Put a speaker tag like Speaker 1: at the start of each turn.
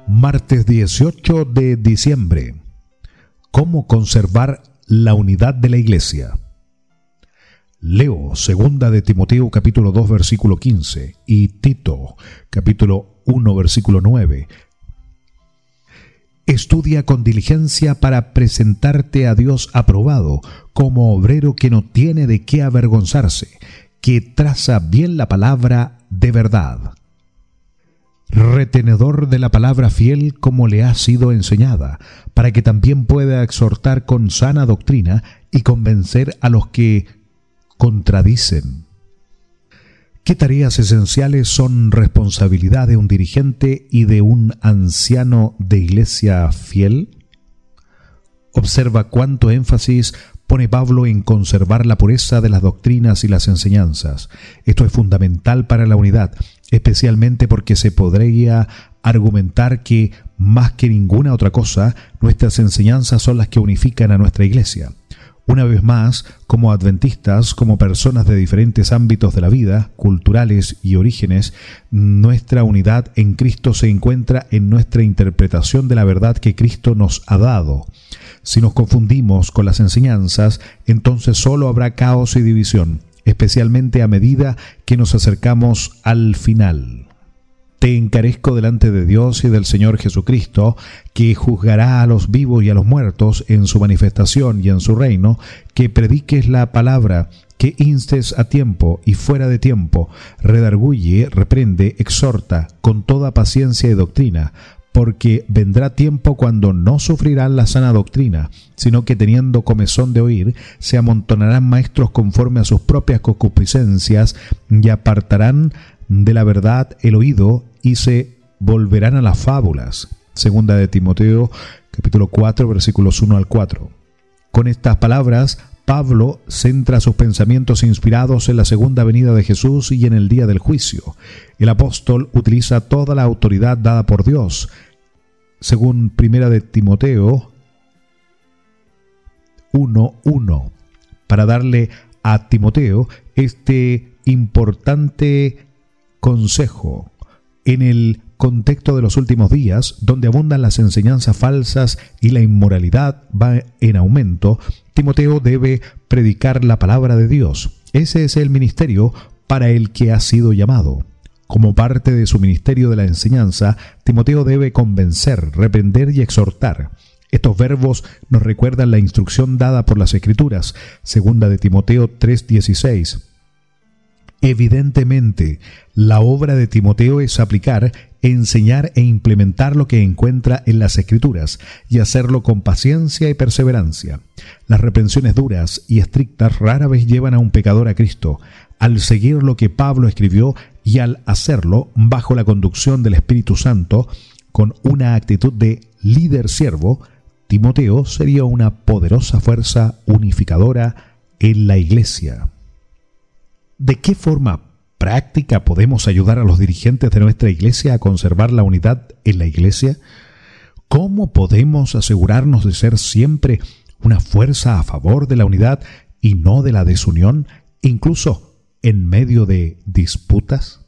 Speaker 1: Martes 18 de diciembre. ¿Cómo conservar la unidad de la Iglesia? Leo 2 de Timoteo capítulo 2 versículo 15 y Tito capítulo 1 versículo 9. Estudia con diligencia para presentarte a Dios aprobado, como obrero que no tiene de qué avergonzarse, que traza bien la palabra de verdad. Retenedor de la palabra fiel como le ha sido enseñada, para que también pueda exhortar con sana doctrina y convencer a los que contradicen. ¿Qué tareas esenciales son responsabilidad de un dirigente y de un anciano de iglesia fiel? Observa cuánto énfasis pone Pablo en conservar la pureza de las doctrinas y las enseñanzas. Esto es fundamental para la unidad, especialmente porque se podría argumentar que, más que ninguna otra cosa, nuestras enseñanzas son las que unifican a nuestra iglesia. Una vez más, como adventistas, como personas de diferentes ámbitos de la vida, culturales y orígenes, nuestra unidad en Cristo se encuentra en nuestra interpretación de la verdad que Cristo nos ha dado. Si nos confundimos con las enseñanzas, entonces solo habrá caos y división, especialmente a medida que nos acercamos al final. Te encarezco delante de Dios y del Señor Jesucristo, que juzgará a los vivos y a los muertos en su manifestación y en su reino, que prediques la palabra, que instes a tiempo y fuera de tiempo, redarguye, reprende, exhorta con toda paciencia y doctrina, porque vendrá tiempo cuando no sufrirán la sana doctrina, sino que teniendo comezón de oír, se amontonarán maestros conforme a sus propias concupiscencias y apartarán de la verdad el oído y se volverán a las fábulas. 2 de Timoteo capítulo 4 versículos 1 al 4. Con estas palabras, Pablo centra sus pensamientos inspirados en la segunda venida de Jesús y en el día del juicio. El apóstol utiliza toda la autoridad dada por Dios, según 1 de Timoteo 1:1, para darle a Timoteo este importante consejo. En el contexto de los últimos días, donde abundan las enseñanzas falsas y la inmoralidad va en aumento, Timoteo debe predicar la palabra de Dios. Ese es el ministerio para el que ha sido llamado. Como parte de su ministerio de la enseñanza, Timoteo debe convencer, reprender y exhortar. Estos verbos nos recuerdan la instrucción dada por las Escrituras, 2 de Timoteo 3:16. Evidentemente, la obra de Timoteo es aplicar, enseñar e implementar lo que encuentra en las Escrituras y hacerlo con paciencia y perseverancia. Las reprensiones duras y estrictas rara vez llevan a un pecador a Cristo. Al seguir lo que Pablo escribió y al hacerlo bajo la conducción del Espíritu Santo, con una actitud de líder siervo, Timoteo sería una poderosa fuerza unificadora en la iglesia. ¿De qué forma práctica podemos ayudar a los dirigentes de nuestra iglesia a conservar la unidad en la iglesia? ¿Cómo podemos asegurarnos de ser siempre una fuerza a favor de la unidad y no de la desunión, incluso en medio de disputas?